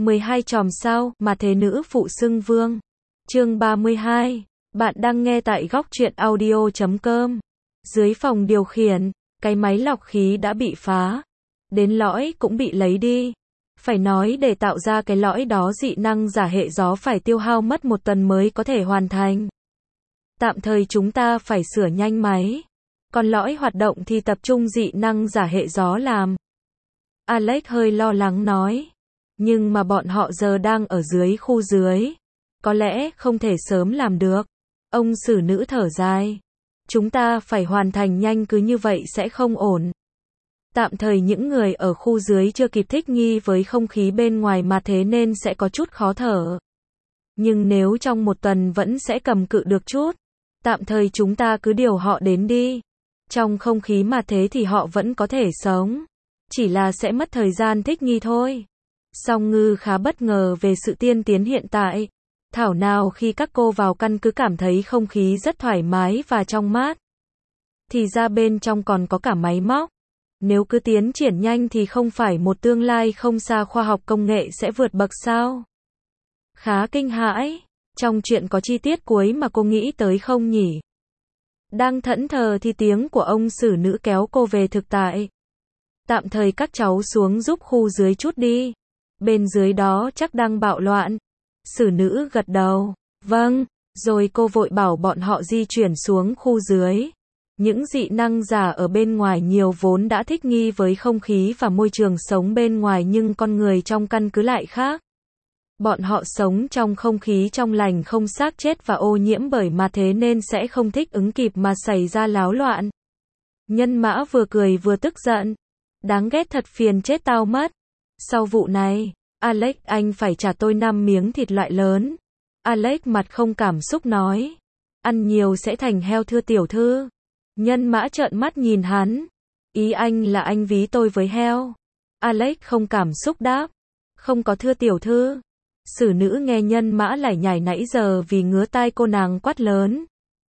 12 chòm sao, mà thế nữ phụ xưng vương. Chương 32. Bạn đang nghe tại góc truyện audio.com. Dưới phòng điều khiển, cái máy lọc khí đã bị phá. Đến lõi cũng bị lấy đi. Phải nói để tạo ra cái lõi đó dị năng giả hệ gió phải tiêu hao mất 1 tuần mới có thể hoàn thành. Tạm thời chúng ta phải sửa nhanh máy. Còn lõi hoạt động thì tập trung dị năng giả hệ gió làm. Alex hơi lo lắng nói. Nhưng mà bọn họ giờ đang ở dưới khu dưới. Có lẽ không thể sớm làm được. Ông xử nữ thở dài. Chúng ta phải hoàn thành nhanh, cứ như vậy sẽ không ổn. Tạm thời những người ở khu dưới chưa kịp thích nghi với không khí bên ngoài mà thế nên sẽ có chút khó thở. Nhưng nếu trong 1 tuần vẫn sẽ cầm cự được chút. Tạm thời chúng ta cứ điều họ đến đi. Trong không khí mà thế thì họ vẫn có thể sống. Chỉ là sẽ mất thời gian thích nghi thôi. Song Ngư khá bất ngờ về sự tiên tiến hiện tại. Thảo nào khi các cô vào căn cứ cảm thấy không khí rất thoải mái và trong mát. Thì ra bên trong còn có cả máy móc. Nếu cứ tiến triển nhanh thì không phải một tương lai không xa khoa học công nghệ sẽ vượt bậc sao? Khá kinh hãi. Trong chuyện có chi tiết cuối mà cô nghĩ tới không nhỉ? Đang thẫn thờ thì tiếng của ông xử nữ kéo cô về thực tại. Tạm thời các cháu xuống giúp khu dưới chút đi. Bên dưới đó chắc đang bạo loạn. Xử nữ gật đầu. Vâng. Rồi cô vội bảo bọn họ di chuyển xuống khu dưới. Những dị năng giả ở bên ngoài nhiều vốn đã thích nghi với không khí và môi trường sống bên ngoài, nhưng con người trong căn cứ lại khác. Bọn họ sống trong không khí trong lành không xác chết và ô nhiễm bởi mà thế nên sẽ không thích ứng kịp mà xảy ra náo loạn. Nhân mã vừa cười vừa tức giận. Đáng ghét thật, phiền chết tao mất. Sau vụ này, Alex, anh phải trả tôi 5 miếng thịt loại lớn. Alex mặt không cảm xúc nói. Ăn nhiều sẽ thành heo thưa tiểu thư. Nhân mã trợn mắt nhìn hắn. Ý anh là anh ví tôi với heo. Alex không cảm xúc đáp. Không có thưa tiểu thư. Xử nữ nghe nhân mã lải nhải nãy giờ vì ngứa tai cô nàng quát lớn.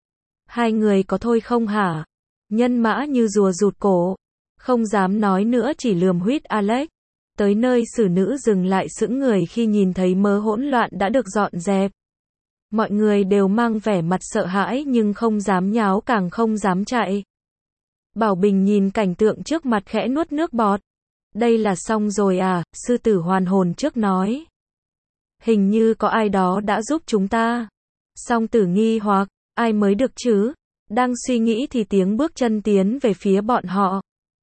Hai người có thôi không hả? Nhân mã như rùa rụt cổ. Không dám nói nữa, chỉ lườm huýt Alex. Tới nơi xử nữ dừng lại sững người khi nhìn thấy mớ hỗn loạn đã được dọn dẹp. Mọi người đều mang vẻ mặt sợ hãi nhưng không dám nháo càng không dám chạy. Bảo Bình nhìn cảnh tượng trước mặt khẽ nuốt nước bọt. Đây là xong rồi à? Sư tử hoàn hồn trước nói. Hình như có ai đó đã giúp chúng ta. Song tử nghi hoặc, ai mới được chứ? Đang suy nghĩ thì tiếng bước chân tiến về phía bọn họ.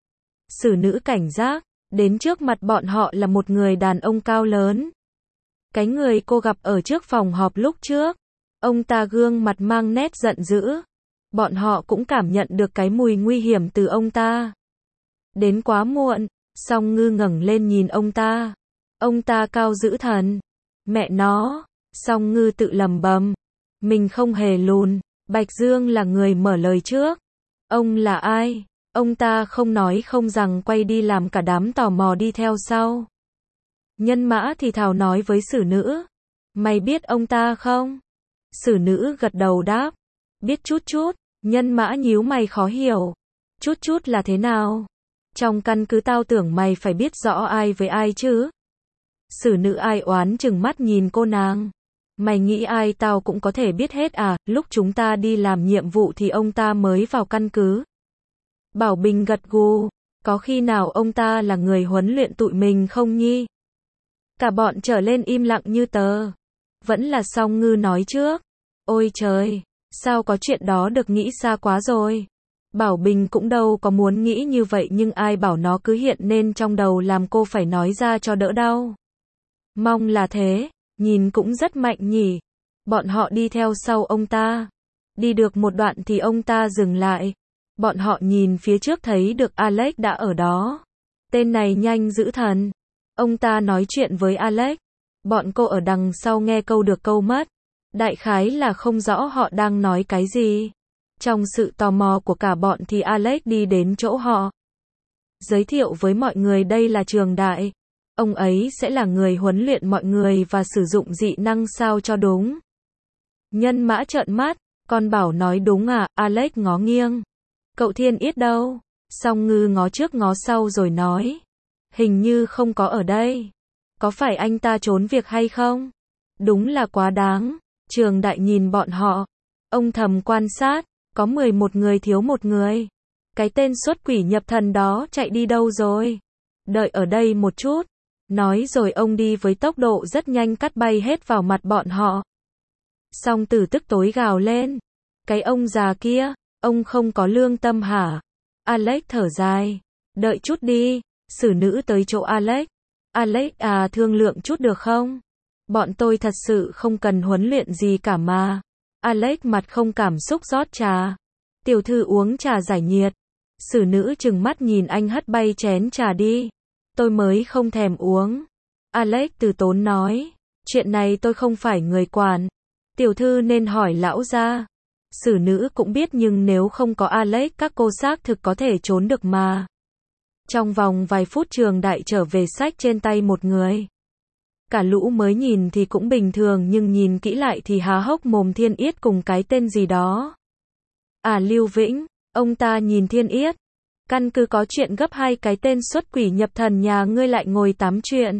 Xử nữ cảnh giác, đến trước mặt bọn họ là một người đàn ông cao lớn. Cái người cô gặp ở trước phòng họp lúc trước. Ông ta gương mặt mang nét giận dữ. Bọn họ cũng cảm nhận được cái mùi nguy hiểm từ ông ta. Đến quá muộn, Song Ngư ngẩng lên nhìn ông ta. Ông ta cao dữ thần. Mẹ nó, Song Ngư tự lẩm bẩm. Mình không hề lùn. Bạch Dương là người mở lời trước. Ông là ai? Ông ta không nói không rằng quay đi làm cả đám tò mò đi theo sau. Nhân mã thì thào nói với xử nữ. Mày biết ông ta không? Xử nữ gật đầu đáp. Biết chút chút. Nhân mã nhíu mày khó hiểu. Chút chút là thế nào? Trong căn cứ tao tưởng mày phải biết rõ ai với ai chứ. Xử nữ ai oán chừng mắt nhìn cô nàng. Mày nghĩ ai tao cũng có thể biết hết à? Lúc chúng ta đi làm nhiệm vụ thì ông ta mới vào căn cứ. Bảo Bình gật gù. Có khi nào ông ta là người huấn luyện tụi mình không nhi? Cả bọn trở lên im lặng như tờ. Vẫn là Song Ngư nói trước. Ôi trời, sao có chuyện đó được, nghĩ xa quá rồi. Bảo Bình cũng đâu có muốn nghĩ như vậy, nhưng ai bảo nó cứ hiện nên trong đầu làm cô phải nói ra cho đỡ đau. Mong là thế, nhìn cũng rất mạnh nhỉ. Bọn họ đi theo sau ông ta. Đi được một đoạn thì ông ta dừng lại. Bọn họ nhìn phía trước thấy được Alex đã ở đó. Tên này nhanh dữ thần. Ông ta nói chuyện với Alex. Bọn cô ở đằng sau nghe câu được câu mất. Đại khái là không rõ họ đang nói cái gì. Trong sự tò mò của cả bọn thì Alex đi đến chỗ họ. Giới thiệu với mọi người đây là Trường Đại. Ông ấy sẽ là người huấn luyện mọi người và sử dụng dị năng sao cho đúng. Nhân mã trợn mắt. Con bảo nói đúng à? Alex ngó nghiêng. Cậu Thiên Yết đâu? Song Ngư ngó trước ngó sau rồi nói. Hình như không có ở đây. Có phải anh ta trốn việc hay không? Đúng là quá đáng. Trường Đại nhìn bọn họ. Ông thầm quan sát. Có 11 người thiếu một người. Cái tên xuất quỷ nhập thần đó chạy đi đâu rồi? Đợi ở đây một chút. Nói rồi ông đi với tốc độ rất nhanh cắt bay hết vào mặt bọn họ. Song Tử tức tối gào lên. Cái ông già kia, ông không có lương tâm hả? Alex thở dài. Đợi chút đi. Xử nữ tới chỗ Alex. Alex à, thương lượng chút được không? Bọn tôi thật sự không cần huấn luyện gì cả mà. Alex mặt không cảm xúc rót trà. Tiểu thư uống trà giải nhiệt. Xử nữ trừng mắt nhìn anh hất bay chén trà đi. Tôi mới không thèm uống. Alex từ tốn nói. Chuyện này tôi không phải người quản. Tiểu thư nên hỏi lão gia. Xử nữ cũng biết nhưng nếu không có Alex các cô xác thực có thể trốn được mà. Trong vòng vài phút Trường Đại trở về sách trên tay một người. Cả lũ mới nhìn thì cũng bình thường nhưng nhìn kỹ lại thì há hốc mồm. Thiên Yết cùng cái tên gì đó. À, Lưu Vĩnh, ông ta nhìn Thiên Yết. Căn cứ có chuyện gấp, hai cái tên xuất quỷ nhập thần nhà ngươi lại ngồi tám chuyện.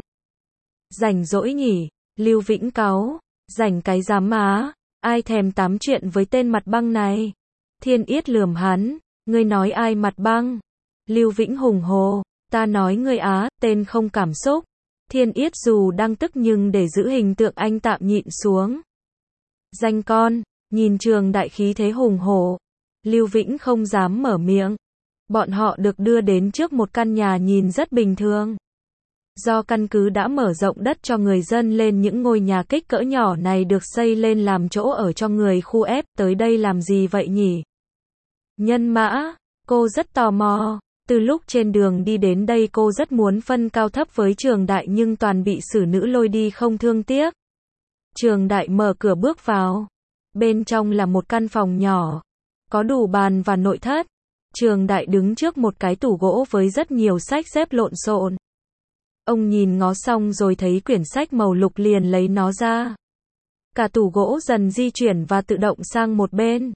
Rảnh rỗi nhỉ? Lưu Vĩnh cáu. Rảnh cái dám má. Ai thèm tám chuyện với tên mặt băng này? Thiên Yết lườm hắn. Ngươi nói ai mặt băng? Lưu Vĩnh hùng hồ. Ta nói ngươi á, tên không cảm xúc. Thiên Yết dù đang tức nhưng để giữ hình tượng anh tạm nhịn xuống. Danh con. Nhìn Trường Đại khí thế hùng hổ. Lưu Vĩnh không dám mở miệng. Bọn họ được đưa đến trước một căn nhà nhìn rất bình thường. Do căn cứ đã mở rộng đất cho người dân lên, những ngôi nhà kích cỡ nhỏ này được xây lên làm chỗ ở cho người khu ép. Tới đây làm gì vậy nhỉ? Nhân Mã, cô rất tò mò. Từ lúc trên đường đi đến đây cô rất muốn phân cao thấp với Trường Đại nhưng toàn bị xử nữ lôi đi không thương tiếc. Trường Đại mở cửa bước vào. Bên trong là một căn phòng nhỏ. Có đủ bàn và nội thất. Trường Đại đứng trước một cái tủ gỗ với rất nhiều sách xếp lộn xộn. Ông nhìn ngó xong rồi thấy quyển sách màu lục liền lấy nó ra. Cả tủ gỗ dần di chuyển và tự động sang một bên.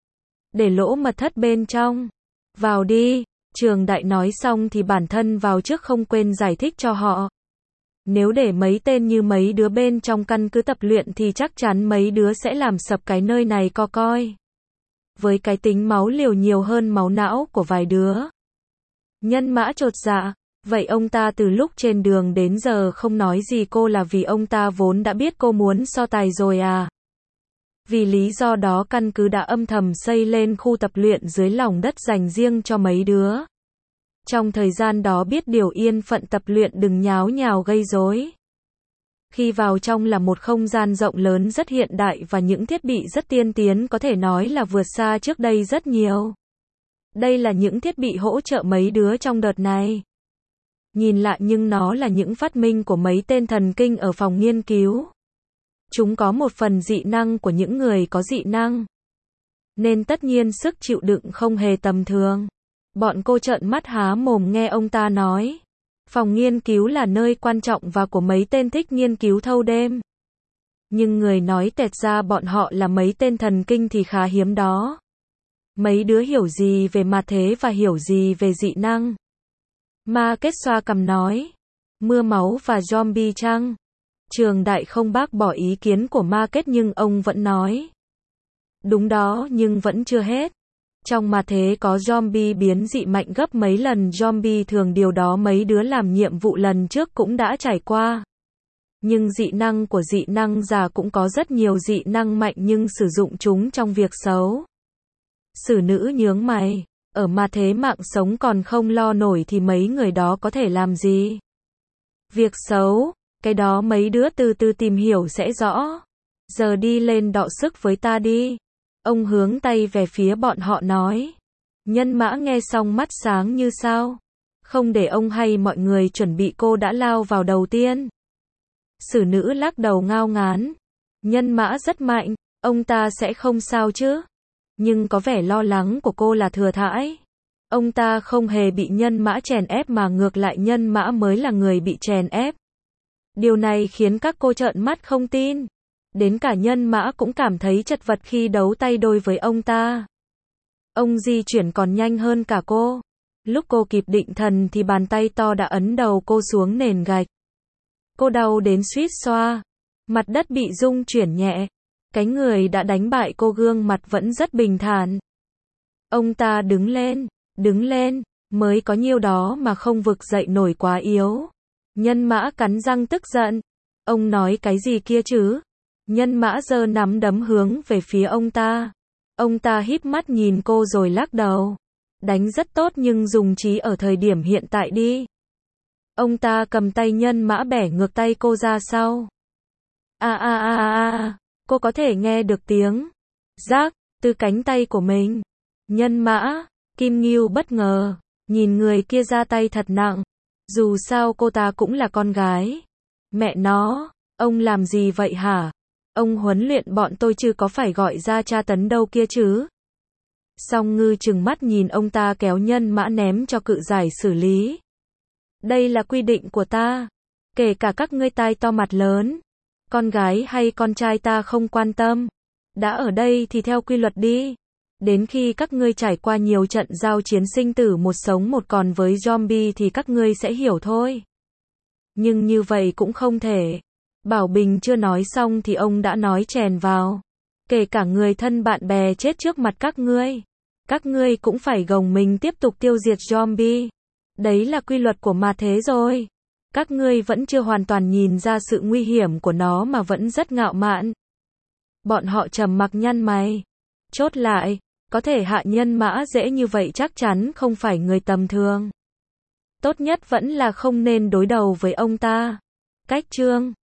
Để lỗ mật thất bên trong. Vào đi. Trường Đại nói xong thì bản thân vào trước không quên giải thích cho họ. Nếu để mấy tên như mấy đứa bên trong căn cứ tập luyện thì chắc chắn mấy đứa sẽ làm sập cái nơi này co coi. Với cái tính máu liều nhiều hơn máu não của vài đứa. Nhân Mã chột dạ. Vậy ông ta từ lúc trên đường đến giờ không nói gì cô là vì ông ta vốn đã biết cô muốn so tài rồi à? Vì lý do đó căn cứ đã âm thầm xây lên khu tập luyện dưới lòng đất dành riêng cho mấy đứa. Trong thời gian đó biết điều yên phận tập luyện, đừng nháo nhào gây rối. Khi vào trong là một không gian rộng lớn rất hiện đại và những thiết bị rất tiên tiến, có thể nói là vượt xa trước đây rất nhiều. Đây là những thiết bị hỗ trợ mấy đứa trong đợt này. Nhìn lại nhưng nó là những phát minh của mấy tên thần kinh ở phòng nghiên cứu. Chúng có một phần dị năng của những người có dị năng. Nên tất nhiên sức chịu đựng không hề tầm thường. Bọn cô trợn mắt há mồm nghe ông ta nói. Phòng nghiên cứu là nơi quan trọng và của mấy tên thích nghiên cứu thâu đêm. Nhưng người nói tẹt ra bọn họ là mấy tên thần kinh thì khá hiếm đó. Mấy đứa hiểu gì về ma thế và hiểu gì về dị năng? Ma Kết xoa cằm nói. Mưa máu và zombie chăng? Trường Đại không bác bỏ ý kiến của Ma Kết nhưng ông vẫn nói. Đúng đó, nhưng vẫn chưa hết. Trong ma thế có zombie biến dị mạnh gấp mấy lần zombie thường, điều đó mấy đứa làm nhiệm vụ lần trước cũng đã trải qua. Nhưng dị năng của dị năng giả cũng có rất nhiều dị năng mạnh nhưng sử dụng chúng trong việc xấu. Xử nữ nhướng mày. Ở ma thế mạng sống còn không lo nổi thì mấy người đó có thể làm gì? Việc xấu, cái đó mấy đứa từ từ tìm hiểu sẽ rõ. Giờ đi lên đọ sức với ta đi. Ông hướng tay về phía bọn họ nói. Nhân Mã nghe xong mắt sáng như sao. Không để ông hay mọi người chuẩn bị, cô đã lao vào đầu tiên. Xử nữ lắc đầu ngao ngán. Nhân Mã rất mạnh, ông ta sẽ không sao chứ. Nhưng có vẻ lo lắng của cô là thừa thãi. Ông ta không hề bị Nhân Mã chèn ép mà ngược lại Nhân Mã mới là người bị chèn ép. Điều này khiến các cô trợn mắt không tin. Đến cả Nhân Mã cũng cảm thấy chật vật khi đấu tay đôi với ông ta. Ông di chuyển còn nhanh hơn cả cô. Lúc cô kịp định thần thì bàn tay to đã ấn đầu cô xuống nền gạch. Cô đau đến suýt xoa. Mặt đất bị rung chuyển nhẹ. Cái người đã đánh bại cô gương mặt vẫn rất bình thản. Ông ta đứng lên, mới có nhiêu đó mà không vực dậy nổi quá yếu. Nhân Mã cắn răng tức giận. Ông nói cái gì kia chứ? Nhân Mã giơ nắm đấm hướng về phía ông ta. Ông ta híp mắt nhìn cô rồi lắc đầu. Đánh rất tốt nhưng dùng trí ở thời điểm hiện tại đi. Ông ta cầm tay Nhân Mã bẻ ngược tay cô ra sau. Cô có thể nghe được tiếng rác từ cánh tay của mình. Nhân Mã, Kim Ngưu bất ngờ, nhìn người kia ra tay thật nặng. Dù sao cô ta cũng là con gái. Mẹ nó, ông làm gì vậy hả? Ông huấn luyện bọn tôi chứ có phải gọi ra tra tấn đâu kia chứ? Song Ngư trừng mắt nhìn ông ta kéo Nhân Mã ném cho cự giải xử lý. Đây là quy định của ta. Kể cả các ngươi tai to mặt lớn. Con gái hay con trai ta không quan tâm. Đã ở đây thì theo quy luật đi. Đến khi các ngươi trải qua nhiều trận giao chiến sinh tử một sống một còn với zombie thì các ngươi sẽ hiểu thôi. Nhưng như vậy cũng không thể. Bảo Bình chưa nói xong thì ông đã nói chèn vào. Kể cả người thân bạn bè chết trước mặt các ngươi cũng phải gồng mình tiếp tục tiêu diệt zombie. Đấy là quy luật của ma thế rồi. Các ngươi vẫn chưa hoàn toàn nhìn ra sự nguy hiểm của nó mà vẫn rất ngạo mạn. Bọn họ trầm mặc nhăn mày. Chốt lại, có thể hạ Nhân Mã dễ như vậy chắc chắn không phải người tầm thường. Tốt nhất vẫn là không nên đối đầu với ông ta. Cách chương